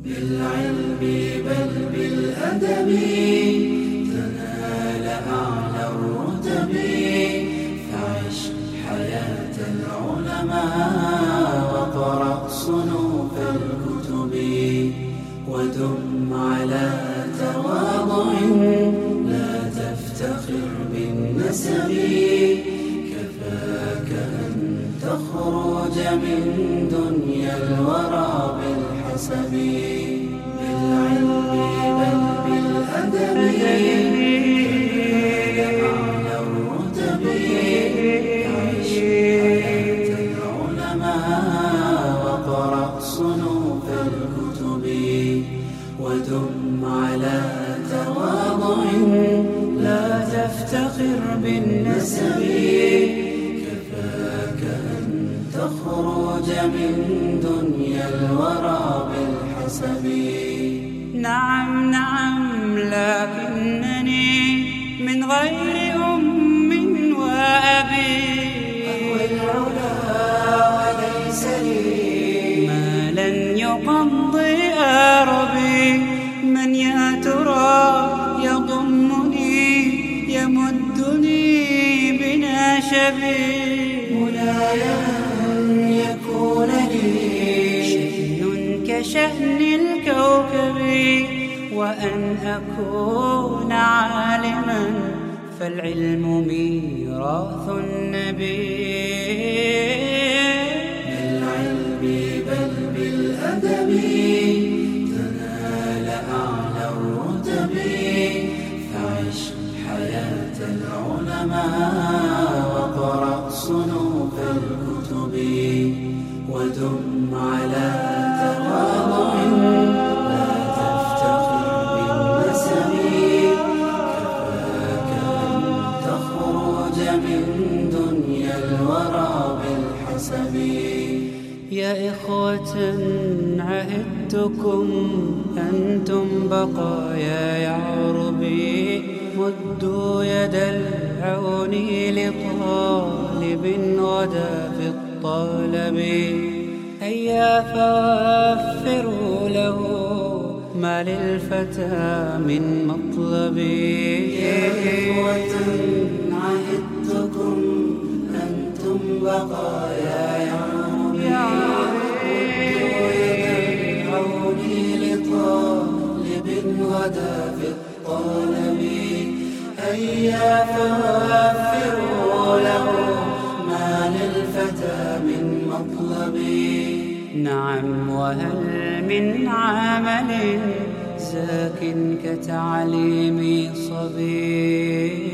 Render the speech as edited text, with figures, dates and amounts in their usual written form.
بالعلم بل بالأدب تنال أعلى الرتب. فعش حياة العلماء وقرأ صنوف الكتب. ودم على تواضع لا تفتخر بالنسب. كفاك أن تخرج من دنيا الورى بالحسب. بالعلم بل بالأدب تنال أعلى الرتب. عش حياة العلماء وقرأ صنوف الكتب. ودم على تواضع لا تفتخر بالنسب. كفاك أن تخرج من دنيا الورى بالحسب. نعم نعم لكنني من غير أم وأبي. أهوى العلا وليس لي ما لن يقضي ربي. من يا ترى يضمني يمدني بناشبي. مناي أن يكون لي شأن كشأن الكوكب. وأن أكون عالما فالعلم ميراث النبي. بالعلم بل بالأدب تنال أعلى الرتب. فعش حياة العلماء وقرأ صنوف الكتب. ودم على تواضع لا تفتخر بالنسب. كفاك أن تخرج من دنيا الورى بالحسب. يا إخوة عهدتكم أنتم بقايا يعربي. مدوا يد العون لطالب غدا في الطلب. هيا فوفروا له ما للفتى من مطلب. يا إخوة عهدتكم أنتم بقايا يعربي. مدوا يد العون لطالب غدا في الطلب. هيا فوفروا له ما للفتى من مطلب. نعم وهل من عمل زاك كتعليم صبي.